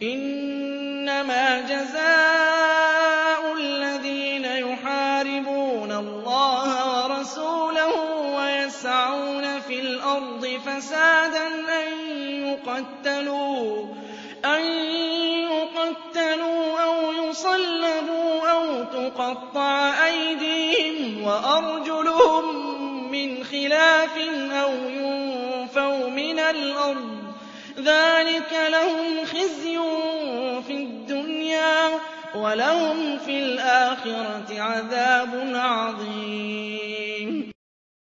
إِنَّمَا جَزَاءُ الَّذِينَ يُحَارِبُونَ اللَّهَ وَرَسُولَهُ وَيَسْعَوْنَ فِي الْأَرْضِ فَسَادًا أَن يُقَتَّلُوا أَوْ يُصَلَّبُوا أَوْ تُقَطَّعَ أَيْدِيهِمْ وَأَرْجُلُهُم مِّنْ خِلَافٍ أَوْ يُنفَوْا مِنَ الْأَرْضِ ۚ ذَٰلِكَ لَهُمْ خِزْيٌ فِي الدُّنْيَا ۖ وَلَهُمْ فِي الْآخِرَةِ عَذَابٌ عَظِيمٌ